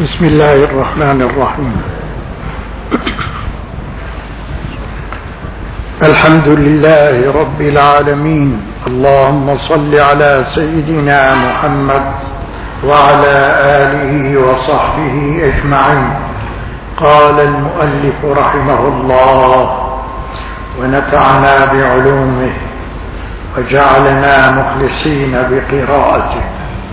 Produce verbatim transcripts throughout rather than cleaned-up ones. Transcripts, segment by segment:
بسم الله الرحمن الرحيم. الحمد لله رب العالمين، اللهم صل على سيدنا محمد وعلى آله وصحبه أجمعين. قال المؤلف رحمه الله: ونفعنا بعلومه وجعلنا مخلصين بقراءته.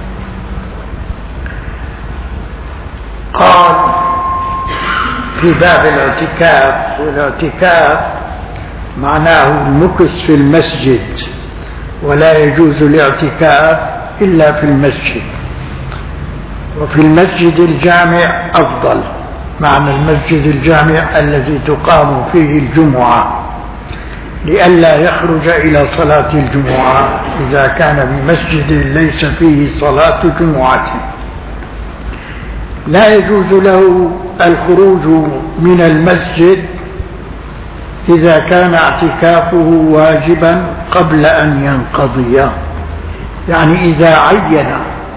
قال في باب الاعتكاف، والاعتكاف معناه المكث في المسجد، ولا يجوز الاعتكاف إلا في المسجد، وفي المسجد الجامع أفضل. معنى المسجد الجامع الذي تقام فيه الجمعة، لئلا يخرج إلى صلاة الجمعة إذا كان بمسجد ليس فيه صلاة جمعة. لا يجوز له الخروج من المسجد إذا كان اعتكافه واجبا قبل أن ينقضي، يعني إذا عين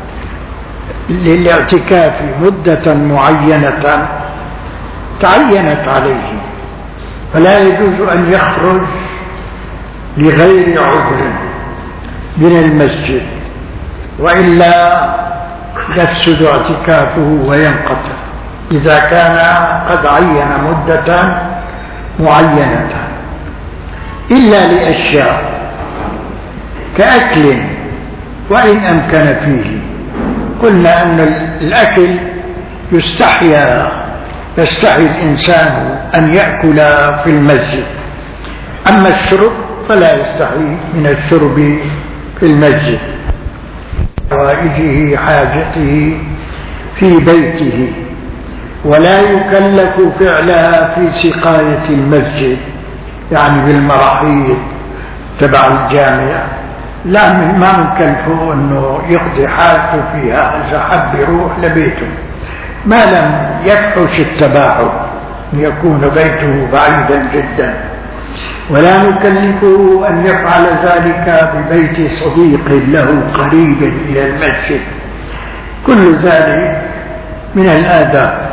للاعتكاف مدة معينة تعينت عليه، فلا يجوز أن يخرج لغير عذر من المسجد، وإلا يفسد اعتكافه وينقطع إذا كان قد عين مدة معينة، إلا لأشياء كأكل وإن أمكن فيه. قلنا أن الأكل يستحيا يستحي الإنسان أن يأكل في المسجد، أما الشرب فلا يستحي من الشرب في المسجد، حوائجه حاجته في بيته، ولا يكلف فعلها في سقاية المسجد، يعني بالمراحيض تبع الجامع، لا ما نكلفه أنه يقضي حاجته فيها إذا حب يروح لبيته، ما لم يفحش التباعد يكون بيته بعيدا جدا. ولا نكلفه أن يفعل ذلك ببيت صديق له قريب إلى المسجد، كل ذلك من الآداب.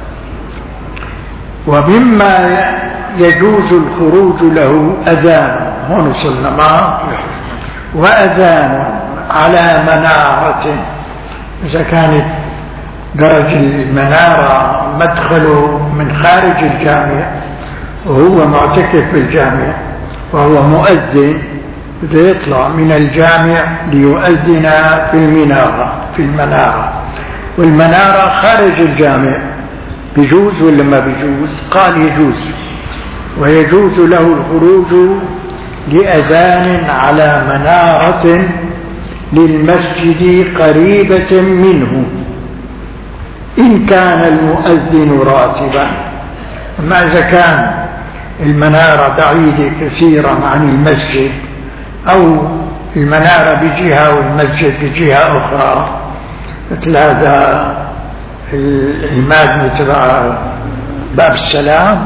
ومما يجوز الخروج له أذان، هون صلنا معه، وأذان على منارة، إذا كانت درج المنارة مدخله من خارج الجامع وهو معتكف في الجامع وهو مؤذن، بده يطلع من الجامع ليؤذن في المنارة في المنارة والمنارة خارج الجامع، بيجوز ولا ما بيجوز؟ قال يجوز، ويجوز له الخروج لأذان على منارة للمسجد قريبة منه إن كان المؤذن راتبا. أما إذا كان المنارة بعيدة كثيرا عن المسجد، أو المنارة بجهة والمسجد بجهة أخرى، مثل هذا المادنة تبع باب السلام،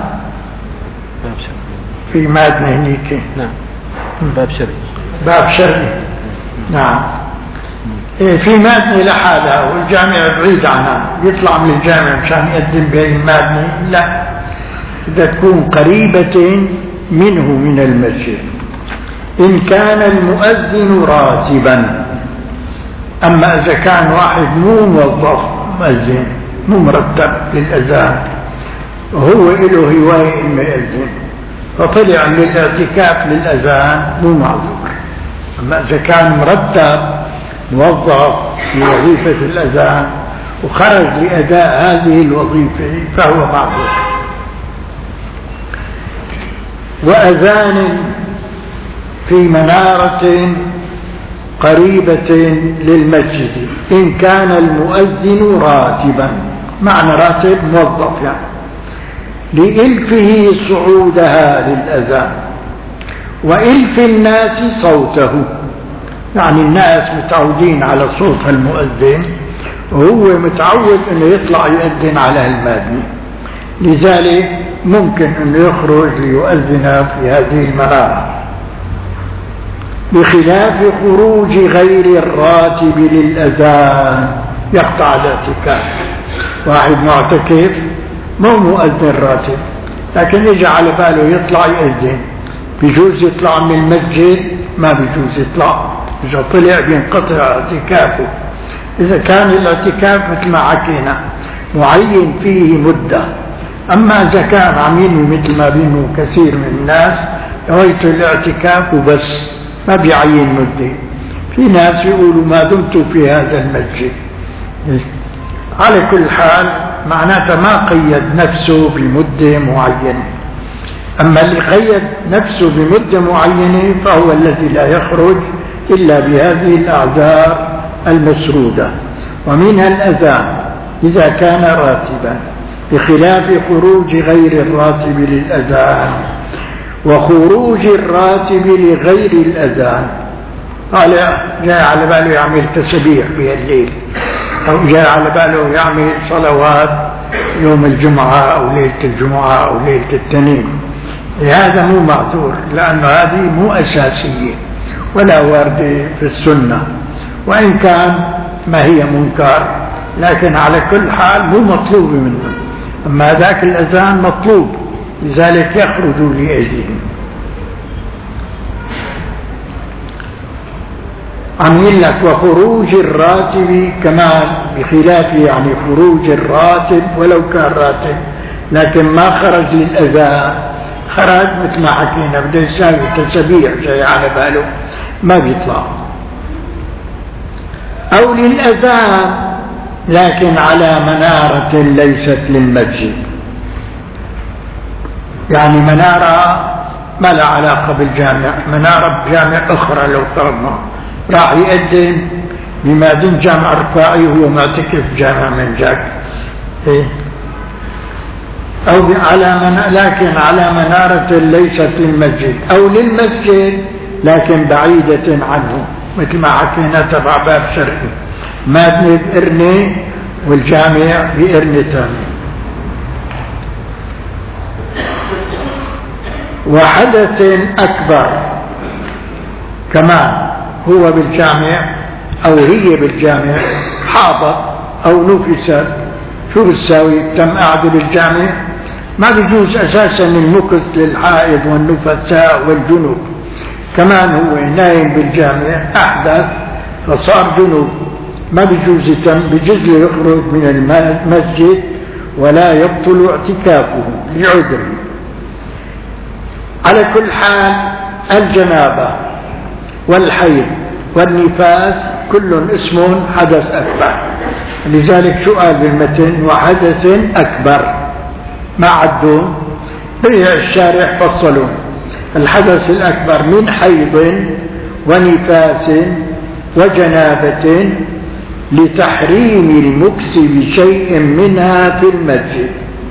في مادنة هنيك، نعم باب شرقي، باب شرقي، نعم، إيه في مادنة لحالها والجامع بعيد عنها، يطلع من الجامع مشان يقدم بهي المادنة، لا، إذا تكون قريبة منه من المسجد إن كان المؤذن راتبا. أما إذا كان واحد مو موظف مؤذن مو مرتب للأذان وهو له هواية إنه يأذن فطلع للاعتكاف للأذان مو معذور. أما إذا كان مرتب موظف في وظيفة الأذان وخرج لأداء هذه الوظيفة فهو معذور. وأذان في منارة قريبة للمسجد إن كان المؤذن راتبا، معنى راتب موظف يعني، لإلفه صعودها للأذان وإلف الناس صوته، يعني الناس متعودين على صوت المؤذن وهو متعود أنه يطلع يؤذن على المادنة، لذلك ممكن أنه يخرج ليؤذن في هذه المنارة، بخلاف خروج غير الراتب للأذان يقطع الاعتكاف. واحد معتكف مو مؤذن راتب، لكن إجا على باله يطلع يأذن، بيجوز يطلع من المسجد؟ ما بيجوز يطلع، إذا طلع بينقطع اعتكافه. إذا كان الاعتكاف مثل ما حكينا معين فيه مدة، أما إذا كان عم ينوي مثل ما بينوي كثير من الناس نويت الاعتكاف وبس ما بيعين مدة. في ناس يقولوا ما دمت في هذا المسجد. على كل حال معناته ما قيد نفسه بمدة معينة. أما اللي قيد نفسه بمدة معينة فهو الذي لا يخرج إلا بهذه الأعذار المسرودة. ومنها الأذان إذا كان راتبا، بخلاف خروج غير الراتب للأذان. وخروج الراتب لغير الأذان، قال جاء على باله يعمل تسبيح في الليل، أو جاء على باله يعمل صلوات يوم الجمعة أو ليلة الجمعة أو ليلة التنين، هذا مو معذور، لأن هذه مو أساسية ولا واردة في السنة، وإن كان ما هي منكر، لكن على كل حال مو مطلوب منه. أما ذاك الأذان مطلوب، لذلك يخرجوا لأجلهم. عم لك وخروج الراتب كمان بخلاف، يعني خروج الراتب ولو كان راتب لكن ما خرج للأذان، خرج مثل ما حكينا بده يساوي تسبيح جاي على باله ما بيطلع. أو للأذان لكن على منارة ليست للمسجد، يعني منارة ما لها علاقة بالجامع، منارة بجامع أخرى لو فرضنا راح يقدم بمادين جامع رفاعي وهو معتكف جامع من جاك إيه؟ أو على من لكن على منارة ليست للمسجد، أو للمسجد لكن بعيدة عنه، مثل ما حكينا تبع باب شرقي، مادني بإرني والجامع بإرني تاني. وحدث أكبر كمان هو بالجامع أو هي بالجامع، حاضت أو نفست، شو بتساوي؟ تم قاعدة بالجامع، ما بيجوز أساسا المكث للحائض والنفساء والجنوب، كمان هو نايم بالجامع أحدث فصار جنوب، ما بيجوز يتم، بجوز يخرج من المسجد ولا يبطل اعتكافه لعذر. على كل حال الجنابة والحيض والنفاس كل اسم حدث أكبر، لذلك سؤال بالمتن وحدث أكبر ما عدوا في الشارع فصلوا الحدث الأكبر من حيض ونفاس وجنابة لتحريم المكس بشيء منها في المسجد،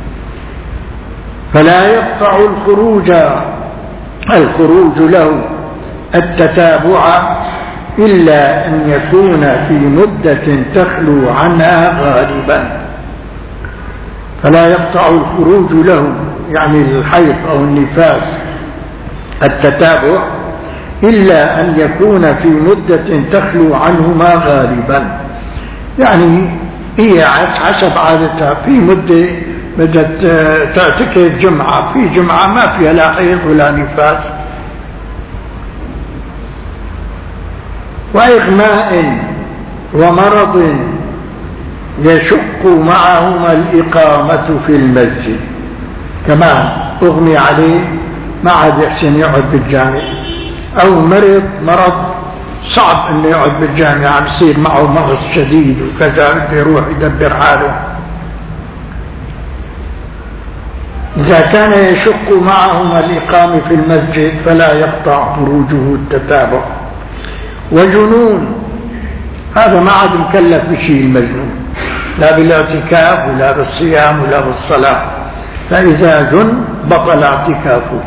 فلا يقطع الخروج الخروج له التتابع إلا أن يكون في مدة تخلو عنها غالبا. فلا يقطع الخروج له يعني الحيض أو النفاس التتابع إلا أن يكون في مدة تخلو عنهما غالبا، يعني هي حسب عادتها في مدة بدأت تعتكف جمعة، في جمعة ما فيها لا حيض ولا نفاس. وإغماء ومرض يشق معهما الإقامة في المسجد، كمان أغمي عليه ما عاد يحسن يقعد بالجامع، أو مرض مرض صعب أنه يقعد بالجامع، عم يصير معه مغص شديد وكذا بده يروح يدبر حاله. إذا كان يشق معهما الإقامة في المسجد فلا يقطع خروجه التتابع. وجنون هذا ما عاد مكلف بشيء المجنون، لا بالاعتكاف ولا بالصيام ولا بالصلاة، فإذا جن بطل اعتكافه.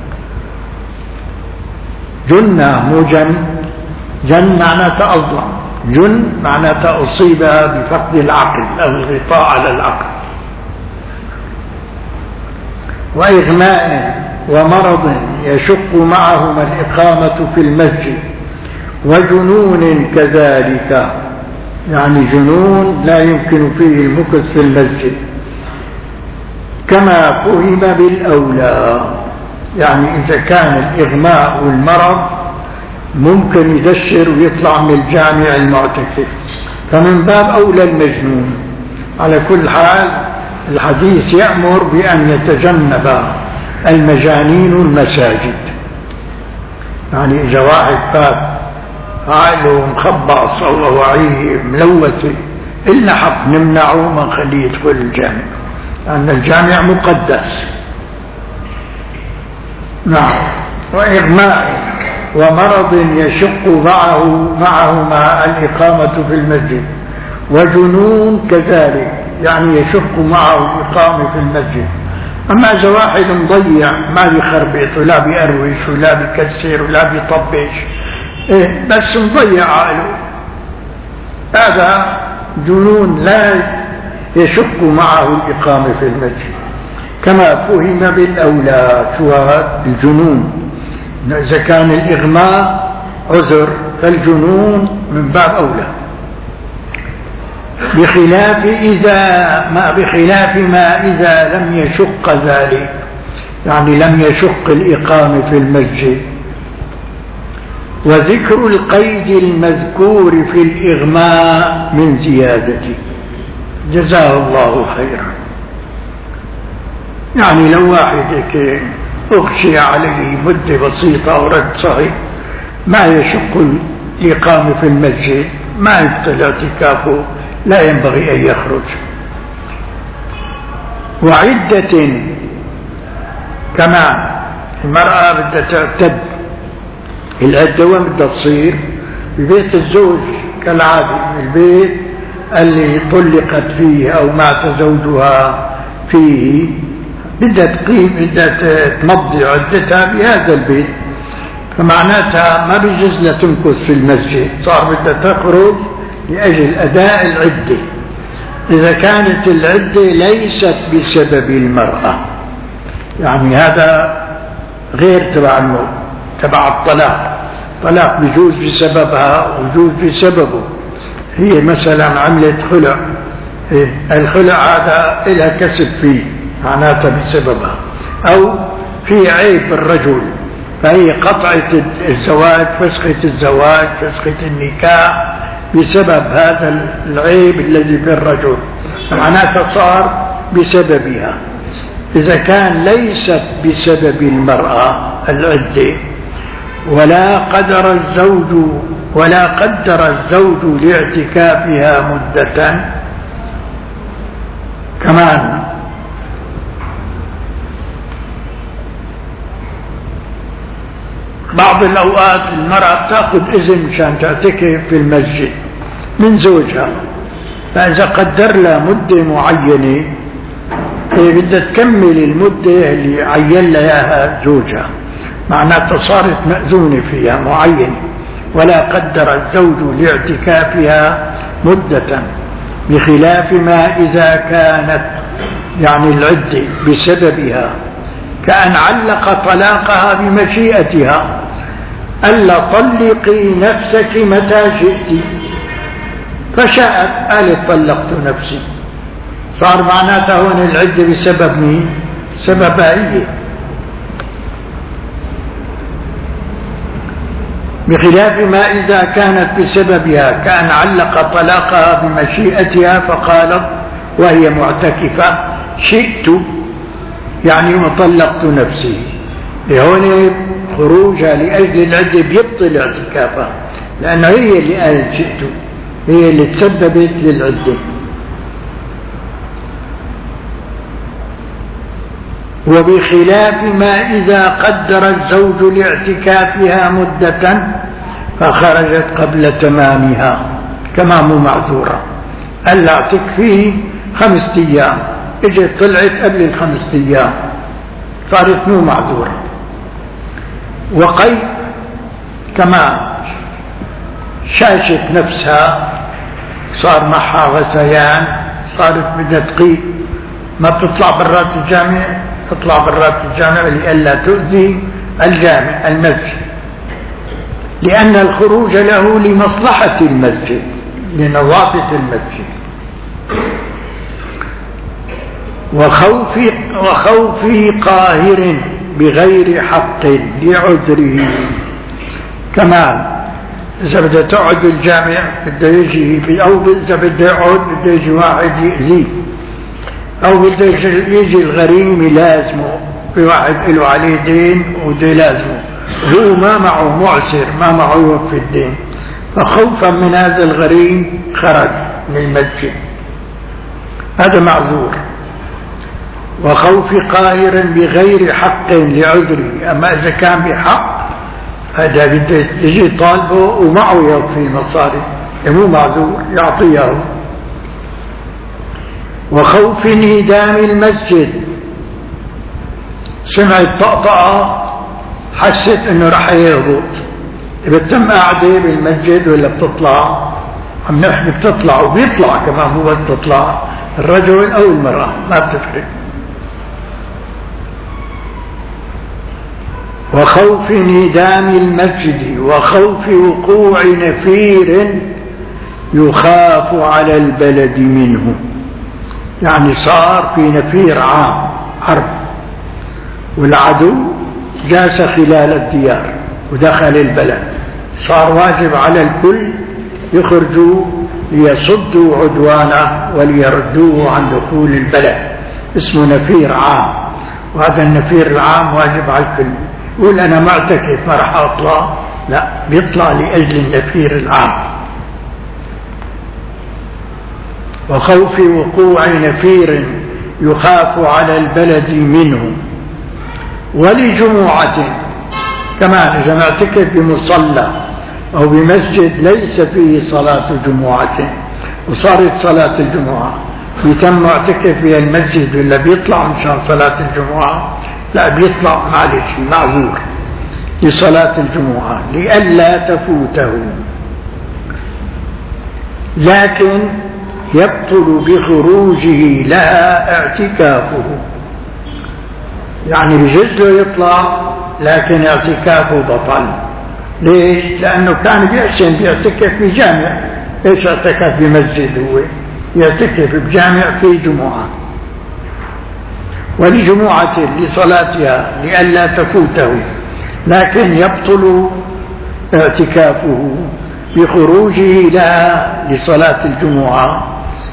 جن مو جن، جن معناته أضلع، جن معناته أصيب بفقد العقل أو الغطاء على العقل. وإغماء ومرض يشق معهما الإقامة في المسجد، وجنون كذلك يعني جنون لا يمكن فيه المكث في المسجد، كما فهم بالأولى. يعني إذا كان الإغماء والمرض ممكن يدشر ويطلع من الجامع المعتكف، فمن باب أولى المجنون. على كل حال الحديث يأمر بأن يتجنب المجانين المساجد. يعني إذا واحد فات عقله مخبص أو وعيه ملوث إلا حق نمنعه ما نخليه يدخل الجامع، لأن الجامع مقدس. نعم. وإغماء ومرض يشق معه معهما الإقامة في المسجد، وجنون كذلك، يعني يشق معه الإقامة في المسجد. أما إذا واحد مضيع ما بيخربط ولا بيأروش ولا بيكسر ولا بيطبش، إيه بس مضيع عقله، هذا جنون لا يشق معه الإقامة في المسجد، كما فهم بالأولى. شو هذا الجنون؟ إذا كان الإغماء عذر فالجنون من باب أولى، بخلاف إذا ما بخلاف ما إذا لم يشق ذلك، يعني لم يشق الإقامة في المسجد. وذكر القيد المذكور في الإغماء من زيادته، جزاه الله خيرا. يعني لو واحد أغشي عليه مدة بسيطة ورد صحيح ما يشق الإقامة في المسجد، ما يبطل اعتكافه، لا ينبغي أن يخرج. وعدة كمان، المرأة بدها تعتد، العدة وين بدها تصير؟ ببيت الزوج كالعادة، البيت اللي طلقت فيه أو مات زوجها فيه، بدها تقيم، بدها تمضي عدتها بهذا البيت، فمعناتها ما بيجوز لها تمكث في المسجد، صار بدها تخرج لأجل أداء العدة. إذا كانت العدة ليست بسبب المرأة، يعني هذا غير تبع الموت، تبع الطلاق. طلاق بيجوز بسببها ويجوز بسببه. هي مثلا عملت خلع، إيه؟ الخلع هذا لها كسب فيه، معناتها بسببها، أو في عيب بالرجل فهي قطعت الزواج، فسخت الزواج، فسخت النكاح بسبب هذا العيب الذي في الرجل، معناتها صار بسببها. إذا كان ليست بسبب المرأة العدة، ولا قدر الزوج ولا قدر الزوج لاعتكافها مدة كمان، بعض الأوقات المرأة تأخذ إذن مشان تعتكف في المسجد من زوجها، فإذا قدر لها مدة معينة هي بدها تكمل المدة اللي عين لها إياها زوجها، معناتها صارت مأذونة فيها معينة. ولا قدر الزوج لاعتكافها مدة، بخلاف ما إذا كانت يعني العدة بسببها، كأن علق طلاقها بمشيئتها، ألا طلقي نفسك متى شئت، فشاءت قالت طلقت نفسي، صار معناتها هون العدة بسبب مين؟ سببها هي. بخلاف ما إذا كانت بسببها، كأن علق طلاقها بمشيئتها فقالت وهي معتكفة شئت، يعني وطلقت نفسي. هون خروجها لأجل العدة بيبطل اعتكافها، لأنه هي اللي قالت شئت، هي اللي تسببت للعدة. وبخلاف ما إذا قدر الزوج لاعتكافها مدة فخرجت قبل تمامها، كما مو معذورة، ألا اعتكفيه خمسة أيام، اجت طلعت قبل الخمسة أيام، صارت مو معذورة. وقيد كما شاشت نفسها، صار معها غثيان، صارت بدها تقيد، ما بتطلع برات الجامع، تطلع برات الجامع لئلا تؤذي الجامع المسجد، لأن الخروج له لمصلحة المسجد، لنظافة المسجد. وخوف وخوف قاهر بغير حق لعذره. كمان إذا بده تقعد بالجامع بده يجي، أو إذا بده يقعد بده يجي واحد يأذيه، أو بده يجي الغريم يلازمه، في واحد له عليه دين وده لازمه، هو ما معه معسر، ما معه يوفي الدين، فخوفا من هذا الغريم خرج من المسجد، هذا معذور. وخوف قاهر بغير حق لعذره. أما إذا كان بحق هذا بده يجي طالبه ومعه يوفي المصاري، مو معذور يعطيه. وخوف انهدام المسجد، سمعت طقطقة حست انه رح يهبط، بتتم قاعدة بالمسجد ولا بتطلع؟ عم نحكي بتطلع وبيطلع كمان، مو بس تطلع، الرجل او المرأة ما بتفرق. وخوف انهدام المسجد وخوف وقوع نفير يخاف على البلد منه. يعني صار في نفير عام حرب، والعدو جاس خلال الديار ودخل البلد، صار واجب على الكل يخرجوا ليصدوا عدوانه وليردوه عن دخول البلد، اسمه نفير عام. وهذا النفير العام واجب على الكل. يقول أنا معتكف ما راح أطلع، لا، بيطلع لأجل النفير العام. وخوف وقوع نفير يخاف على البلد منه. ولجمعة كمان إذا معتكف بمصلى أو بمسجد ليس فيه صلاة جمعة وصارت صلاة الجمعة، بيتم معتكف في المسجد ولا بيطلع مشان صلاة الجمعة؟ لا، بيطلع معلش معذور لصلاة الجمعة لئلا تفوته، لكن يبطل بخروجه لها اعتكافه. يعني بجوز له يطلع لكن اعتكافه بطل. ليش؟ لأنه كان بيحسن بيعتكف في جامع. ايش اعتكف بمسجد؟ هو يعتكف بجامع في جمعة. ولجمعة لصلاتها لئلا تفوته، لكن يبطل اعتكافه بخروجه لها لصلاة الجمعة.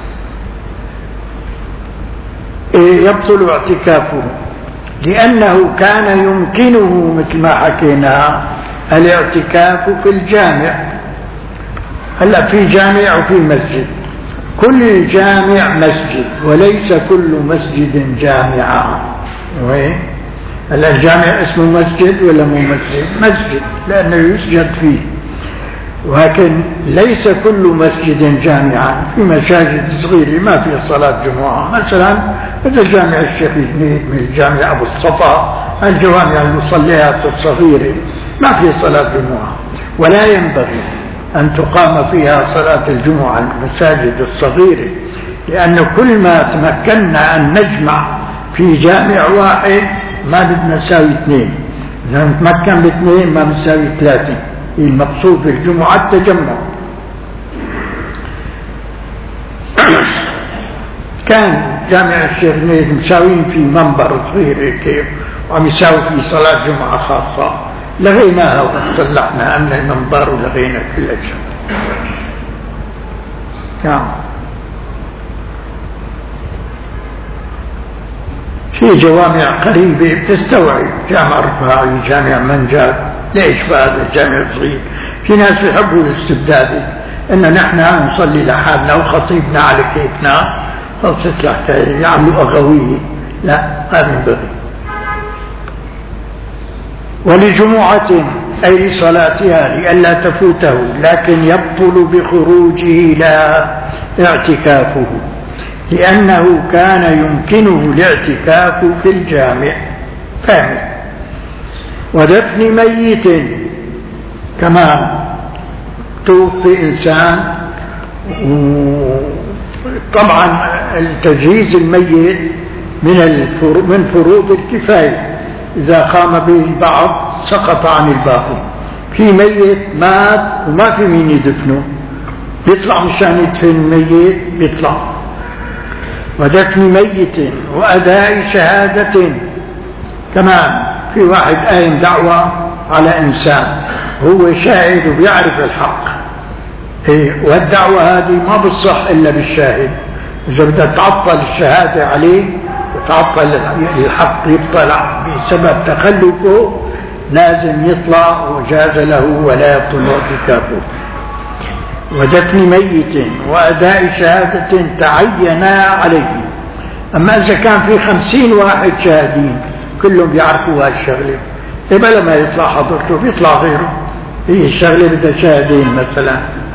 يبطل اعتكافه لأنه كان يمكنه مثل ما حكينا الاعتكاف في الجامع. هلا في جامع وفي مسجد، كل جامع مسجد وليس كل مسجد جامعا. هلا الجامع اسمه مسجد ولا مو مسجد؟ مسجد لأنه يسجد فيه، ولكن ليس كل مسجد جامعا. في مساجد صغيرة ما فيها صلاة جمعة، مثلا مثل جامع الشيخ جنيد، مثل جامع أبو الصفا، الجوامع المصليات الصغيرة ما فيها صلاة جمعة، ولا ينبغي أن تقام فيها صلاة الجمعة المساجد الصغيرة، لأن كل ما تمكنا أن نجمع في جامع واحد ما بدنا نساوي اثنين، إذا نتمكن باثنين ما بنساوي ثلاثة. المقصود بالجمعة التجمع. كان جامع الشيخ جنيد مساوين في منبر صغير هيك وعم يساوي في صلاة جمعة خاصة، لغيناها وصلحنا أمن المنبر ولغينا كل شيء. نعم. في جوامع قريبة بتستوعب، جامع رفاعي، جامع منجاب، ليش بهذا الجامع صغير؟ في ناس يحبوا الاستبداد، ان نحن نصلي لحالنا وخطيبنا على كيفنا، خلصت الحكاية، يعملوا أغوية. لا، ما ينبغي. ولجمعة أي صلاتها لئلا تفوته، لكن يبطل بخروجه لا اعتكافه، لأنه كان يمكنه الاعتكاف في الجامع. فهم. ودفن ميت كمان، توفي إنسان، طبعا التجهيز الميت من من فروض الكفاية، إذا قام به البعض سقط عن الباقي. في ميت مات وما في مين يدفنه، بيطلع مشان يدفن الميت بيطلع. ودفن ميت وأداء شهادة كمان. في واحد قايم دعوة على إنسان هو شاهد وبيعرف الحق، إيه، والدعوة هذه ما بتصح إلا بالشاهد. إذا بدها تعطل الشهادة عليه وتعطل الحق يطلع بسبب تخلفه لازم يطلع وجاز له ولا يبطل اعتكافه. ودفن ميت وأداء شهادة تعينا عليه. أما إذا كان في خمسين واحد شاهدين كلهم بيعرفوا هالشغلة، إيه لما يطلع حضرته بيطلع غيره. هي الشغلة بدها شاهدين مثلا.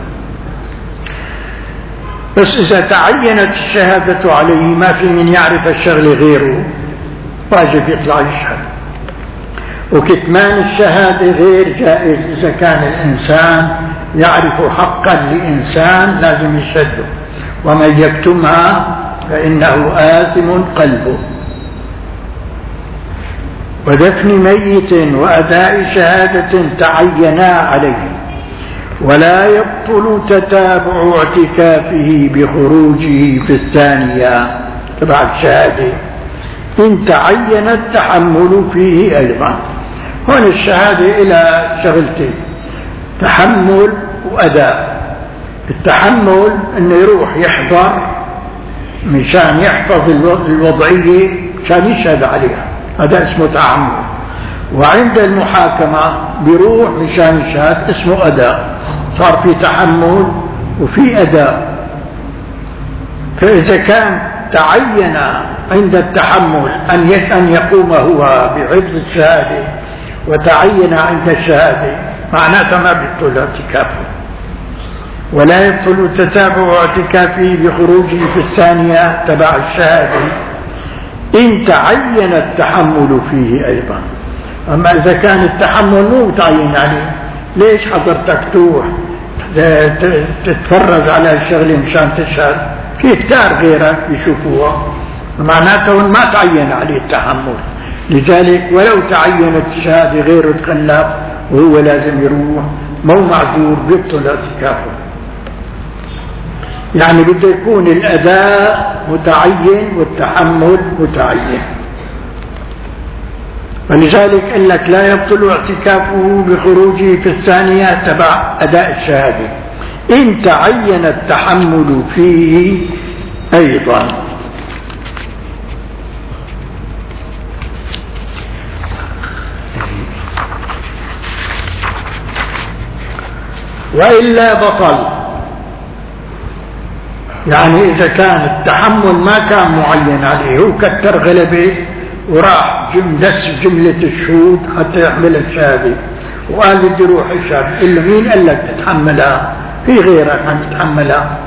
بس إذا تعينت الشهادة عليه ما في من يعرف الشغلة غيره واجب يطلع يشهد. وكتمان الشهادة غير جائز. إذا كان الإنسان يعرف حقا لإنسان لازم يشهده، ومن يكتمها فإنه آثم قلبه. ودفن ميت وأداء شهادة تعينا عليه. ولا يبطل تتابع اعتكافه بخروجه في الثانية تبع الشهادة إن تعين التحمل فيه أيضا. هون الشهادة إلى شغلتين: تحمل وأداء. التحمل أنه يروح يحضر مشان يحفظ الوضعية مشان يشهد عليها، هذا اسمه تحمل. وعند المحاكمة بيروح مشان يشهد، اسمه أداء. صار في تحمل وفي أداء. فإذا كان تعين عند التحمل أن يقوم هو بحفظ الشهادة وتعين عند الشهادة معناتها ما بيبطل اعتكافه. ولا يبطل تتابع اعتكافه بخروجه في الثانية تبع الشهادة إن تعين التحمل فيه أيضا. أما إذا كان التحمل مو متعين عليه، ليش حضرتك تروح تتفرج على الشغلة مشان تشهد؟ في كتار غيرك بيشوفوها، معناته ما تعين عليه التحمل. لذلك ولو تعينت الشهادة غيره تخلف وهو لازم يروح، مو معذور بيبطل اعتكافه. يعني بده يكون الأداء متعين والتحمل متعين. ولذلك قال لك لا يبطل اعتكافه بخروجه في الثانية تبع أداء الشهادة إن تعين التحمل فيه أيضا. وإلا بطل. يعني إذا كان التحمل ما كان معين عليه، هو كتر غلبه وراح دس جملة الشهود حتى يحمل الشهادة وقال بدي روح الشهادة، إلا مين قال لك تتحملها؟ في غيرك عم يتحملها.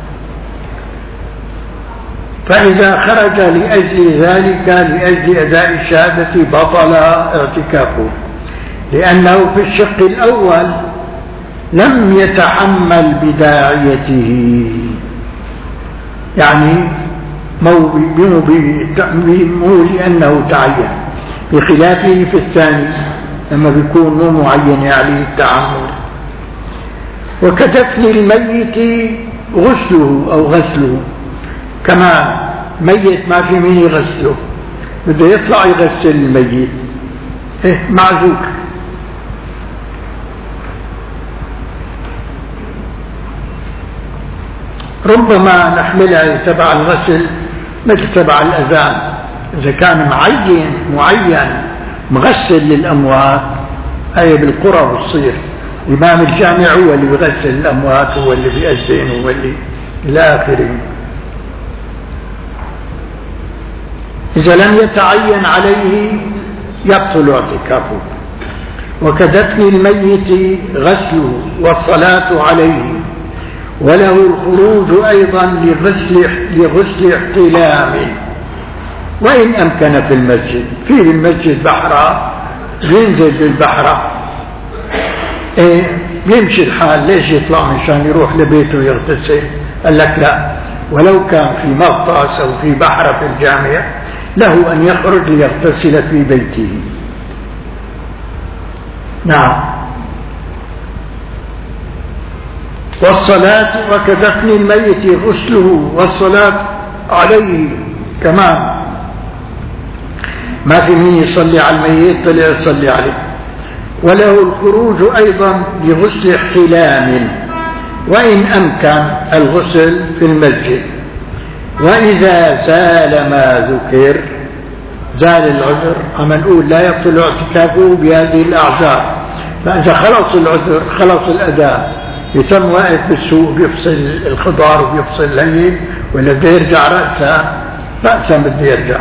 فإذا خرج لأجل ذلك لأجل أداء الشهادة بطل اعتكافه، لأنه في الشق الأول لم يتحمل بداعيته، يعني مو مو لأنه تعين، بخلافه في الثاني لما بيكون مو معين عليه التعمل. وكدفن الميت غسله أو غسله كمان. ميت ما في مين يغسله، بده يطلع يغسل الميت، إيه معذور. ربما نحملها تبع الغسل مثل تبع الأذان، إذا كان معين معين مغسل للأموات، هي بالقرى بتصير إمام الجامع هو اللي بيغسل الأموات، هو اللي بيأذن، هو اللي إلى آخره. إذا لم يتعين عليه يبطل اعتكافه. وكدفن الميت غسله والصلاة عليه، وله الخروج أيضا لغسل, لغسل احتلام وإن أمكن في المسجد. في المسجد بحرة ينزل بالبحرة، إيه يمشي الحال، ليش يطلع مشان يروح لبيته يغتسل؟ قال لك لا، ولو كان في مغطاس أو في بحرة في الجامع له أن يخرج ليغتسل في بيته. نعم. والصلاة وكدفن الميت غسله والصلاة عليه كمان. ما في مين يصلي على الميت طلع يصلي عليه. وله الخروج أيضا لغسل احتلام وإن أمكن الغسل في المسجد. وإذا زال ما ذكر زال العذر، أما نقول لا يبطل اعتكافه بهذه الأعذار. فإذا خلص العذر خلص الأداء، يتم واقف بالسوق بيفصل الخضار وبيفصل الهيل ولا بده يرجع رأسا رأسا بده يرجع.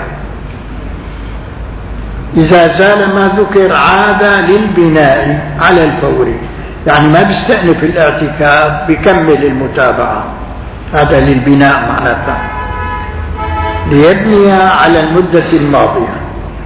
إذا زال ما ذكر عاد للبناء على الفور، يعني ما بيستأنف الاعتكاف بكمل المتابعة، هذا للبناء معناتها ليبني على المدة الماضية.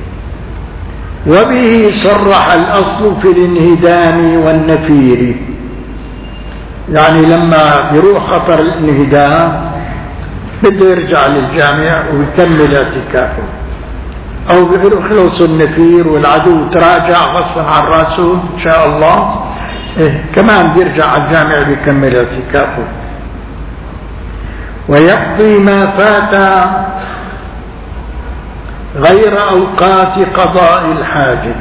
وبه صرح الأصل في الانهدام والنفير، يعني لما بيروح خطر الانهدام بده يرجع للجامع ويكمل اعتكافه، أو بخلص النفير والعدو تراجع غصبا عن راسه إن شاء الله إيه كمان بيرجع على الجامع بيكمل اعتكافه. ويقضي ما فات غير أوقات قضاء الحاجة،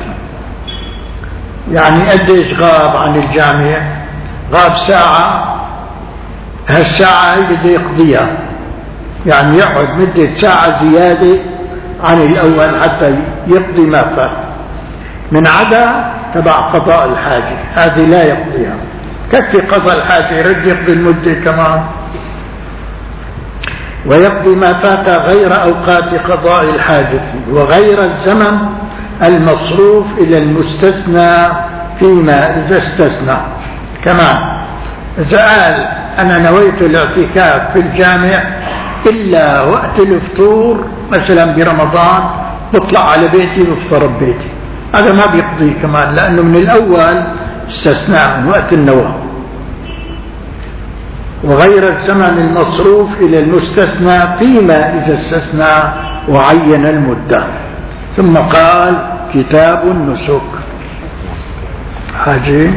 يعني قديش غاب عن الجامع؟ غاب ساعة، هالساعة هي بده يقضيها، يعني يقعد مدة ساعة زيادة عن الأول حتى يقضي ما فات. من عدا تبع قضاء الحاجة هذه لا يقضيها، كفي قضاء الحاجة يرد يقضي المدة كمان. ويقضي ما فات غير أوقات قضاء الحاجة وغير الزمن المصروف إلى المستثنى فيما إذا استثنى. كمان إذا قال أنا نويت الاعتكاف في الجامع إلا وقت الفطور مثلا برمضان بطلع على بيتي بفطر ببيتي، هذا ما بيقضي كمان لأنه من الأول استثناء من وقت النوم. وغير الزمن المصروف إلى المستثنى فيما إذا استثنى وعين المدة. ثم قال كتاب النسك حاجة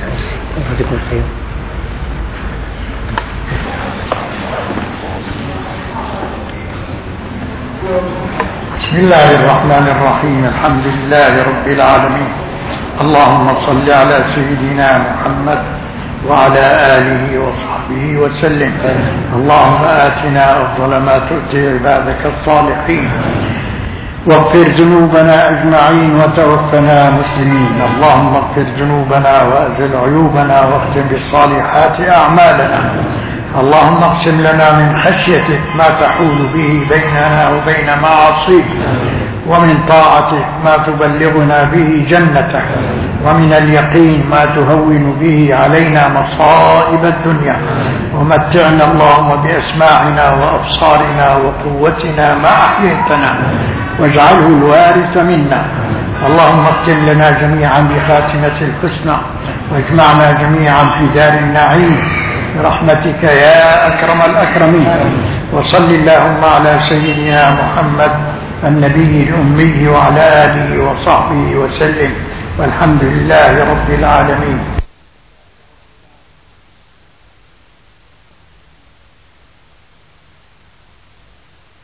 بسم الله الرحمن الرحيم. الحمد لله رب العالمين، اللهم صل على سيدنا محمد وعلى آله وصحبه وسلم. اللهم آتنا أفضل ما تؤتي عبادك الصالحين، واغفر ذنوبنا أجمعين وتوفنا مسلمين. اللهم اغفر ذنوبنا وأزل عيوبنا واختم بالصالحات أعمالنا. اللهم اقسم لنا من خشيتك ما تحول به بيننا وبين معاصيك، ومن طاعتك ما تبلغنا به جنتك، ومن اليقين ما تهون به علينا مصائب الدنيا. ومتعنا اللهم بأسماعنا وأبصارنا وقوتنا ما أحييتنا، واجعله الوارث منا. اللهم اختم لنا جميعا بخاتمة الحسنى، واجمعنا جميعا في دار النعيم برحمتك يا أكرم الأكرمين. وصل اللهم على سيدنا محمد النبي الأمي وعلى آله وصحبه وسلم، والحمد لله رب العالمين.